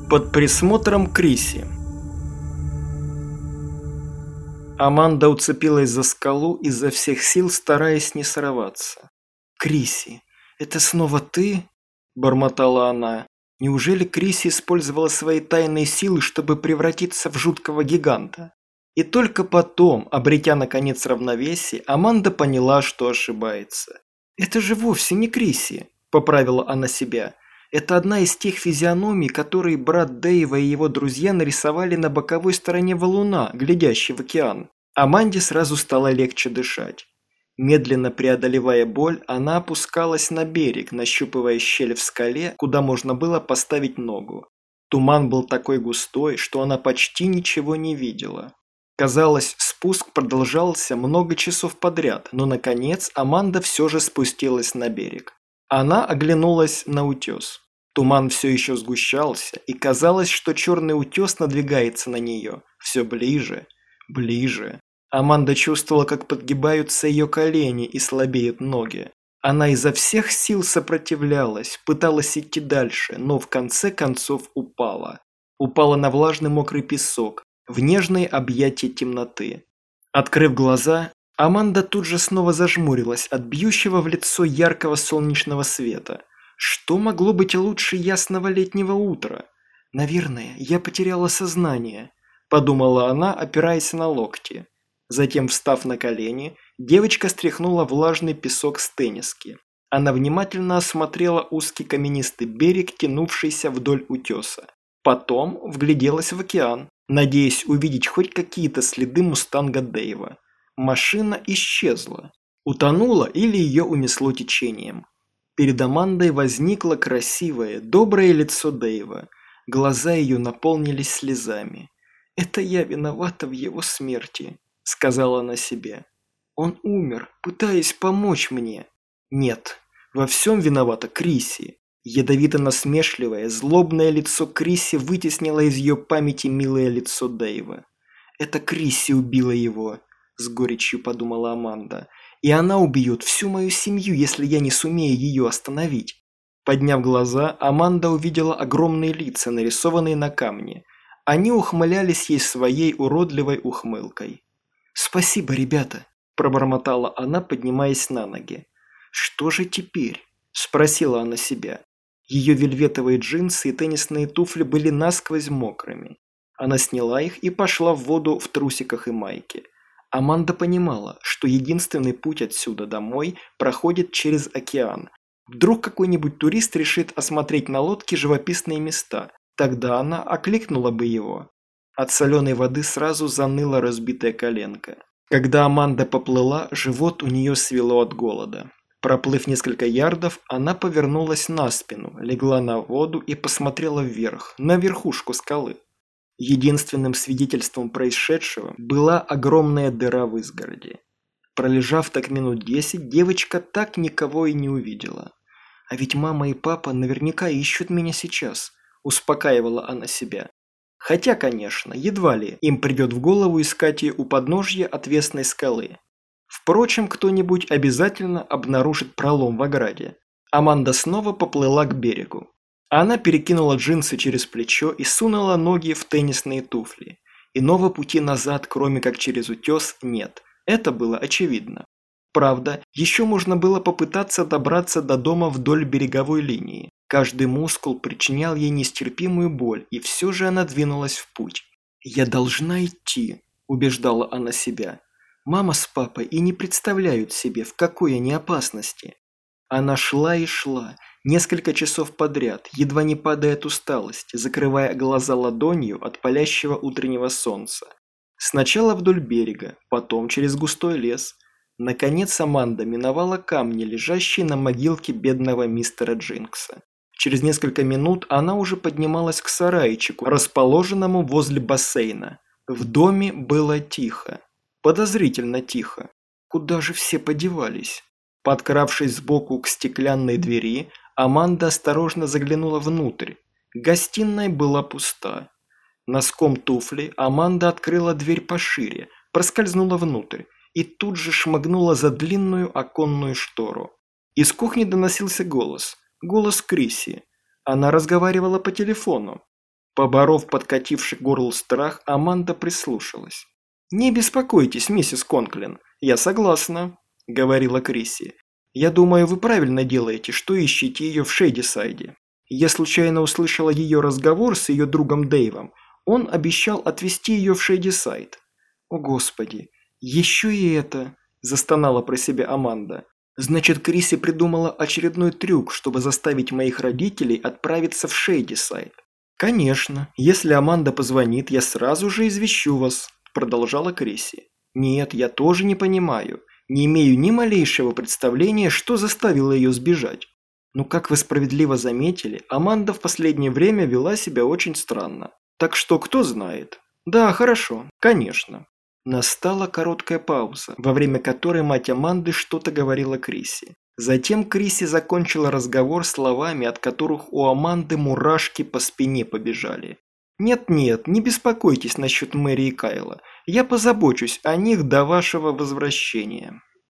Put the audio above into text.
Под присмотром Криси. Аманда уцепилась за скалу изо всех сил, стараясь не сорваться. «Криси, это снова ты?» – бормотала она. Неужели Криси использовала свои тайные силы, чтобы превратиться в жуткого гиганта? И только потом, обретя наконец равновесие, Аманда поняла, что ошибается. «Это же вовсе не Криси», – поправила она себя. «Это одна из тех физиономий, которые брат Дэйва и его друзья нарисовали на боковой стороне валуна, глядящей в океан». Аманде сразу стало легче дышать. Медленно преодолевая боль, она опускалась на берег, нащупывая щель в скале, куда можно было поставить ногу. Туман был такой густой, что она почти ничего не видела. Казалось, спуск продолжался много часов подряд, но наконец Аманда все же спустилась на берег. Она оглянулась на утес. Туман все еще сгущался, и казалось, что черный утес надвигается на нее. Все ближе, ближе. Аманда чувствовала, как подгибаются ее колени и слабеют ноги. Она изо всех сил сопротивлялась, пыталась идти дальше, но в конце концов упала. Упала на влажный мокрый песок, в нежные объятия темноты. Открыв глаза, Аманда тут же снова зажмурилась от бьющего в лицо яркого солнечного света. Что могло быть лучше ясного летнего утра? «Наверное, я потеряла сознание», – подумала она, опираясь на локти. Затем, встав на колени, девочка стряхнула влажный песок с тенниски. Она внимательно осмотрела узкий каменистый берег, тянувшийся вдоль утеса. Потом вгляделась в океан, надеясь увидеть хоть какие-то следы мустанга Дэйва. Машина исчезла. Утонула или ее унесло течением. Перед Амандой возникло красивое, доброе лицо Дэйва. Глаза ее наполнились слезами. «Это я виновата в его смерти», – сказала она себе. «Он умер, пытаясь помочь мне». Нет, во всем виновата Криси. Ядовито-насмешливое, злобное лицо Криси вытеснило из ее памяти милое лицо Дэйва. «Это Криси убила его», – с горечью подумала Аманда. «И она убьет всю мою семью, если я не сумею ее остановить». Подняв глаза, Аманда увидела огромные лица, нарисованные на камне. Они ухмылялись ей своей уродливой ухмылкой. «Спасибо, ребята», – пробормотала она, поднимаясь на ноги. «Что же теперь?» – спросила она себя. Ее вельветовые джинсы и теннисные туфли были насквозь мокрыми. Она сняла их и пошла в воду в трусиках и майке. Аманда понимала, что единственный путь отсюда домой проходит через океан. Вдруг какой-нибудь турист решит осмотреть на лодке живописные места. Тогда она окликнула бы его. От соленой воды сразу заныла разбитая коленка. Когда Аманда поплыла, живот у нее свело от голода. Проплыв несколько ярдов, она повернулась на спину, легла на воду и посмотрела вверх, на верхушку скалы. Единственным свидетельством происшедшего была огромная дыра в изгороди. Пролежав так минут 10, девочка так никого и не увидела. «А ведь мама и папа наверняка ищут меня сейчас», – успокаивала она себя. Хотя, конечно, едва ли им придет в голову искать ее у подножья отвесной скалы. Впрочем, кто-нибудь обязательно обнаружит пролом в ограде. Аманда снова поплыла к берегу. Она перекинула джинсы через плечо и сунула ноги в теннисные туфли. Иного пути назад, кроме как через утес, нет. Это было очевидно. Правда, еще можно было попытаться добраться до дома вдоль береговой линии. Каждый мускул причинял ей нестерпимую боль, и все же она двинулась в путь. «Я должна идти», – убеждала она себя. «Мама с папой и не представляют себе, в какой они опасности». Она шла и шла, несколько часов подряд, едва не падая от усталости, закрывая глаза ладонью от палящего утреннего солнца. Сначала вдоль берега, потом через густой лес. Наконец Аманда миновала камни, лежащие на могилке бедного мистера Джинкса. Через несколько минут она уже поднималась к сарайчику, расположенному возле бассейна. В доме было тихо. Подозрительно тихо. Куда же все подевались? Подкравшись сбоку к стеклянной двери, Аманда осторожно заглянула внутрь. Гостиная была пуста. Носком туфли Аманда открыла дверь пошире, проскользнула внутрь и тут же шмыгнула за длинную оконную штору. Из кухни доносился голос. Голос Криси. Она разговаривала по телефону. Поборов подкативший к горлу страх, Аманда прислушалась. «Не беспокойтесь, миссис Конклин, я согласна», – говорила Крисси. «Я думаю, вы правильно делаете, что ищете ее в Шейдисайде. Я случайно услышала ее разговор с ее другом Дэйвом. Он обещал отвезти ее в Шейдисайд». «О, Господи, еще и это!» – застонала про себя Аманда. «Значит, Крисси придумала очередной трюк, чтобы заставить моих родителей отправиться в Шейдисайд». «Конечно, если Аманда позвонит, я сразу же извещу вас», – продолжала Крисси. «Нет, я тоже не понимаю. Не имею ни малейшего представления, что заставило ее сбежать. Но, как вы справедливо заметили, Аманда в последнее время вела себя очень странно. Так что кто знает?» «Да, хорошо, конечно». Настала короткая пауза, во время которой мать Аманды что-то говорила Крисси. Затем Крисси закончила разговор словами, от которых у Аманды мурашки по спине побежали. «Нет-нет, не беспокойтесь насчет Мэри и Кайла. Я позабочусь о них до вашего возвращения».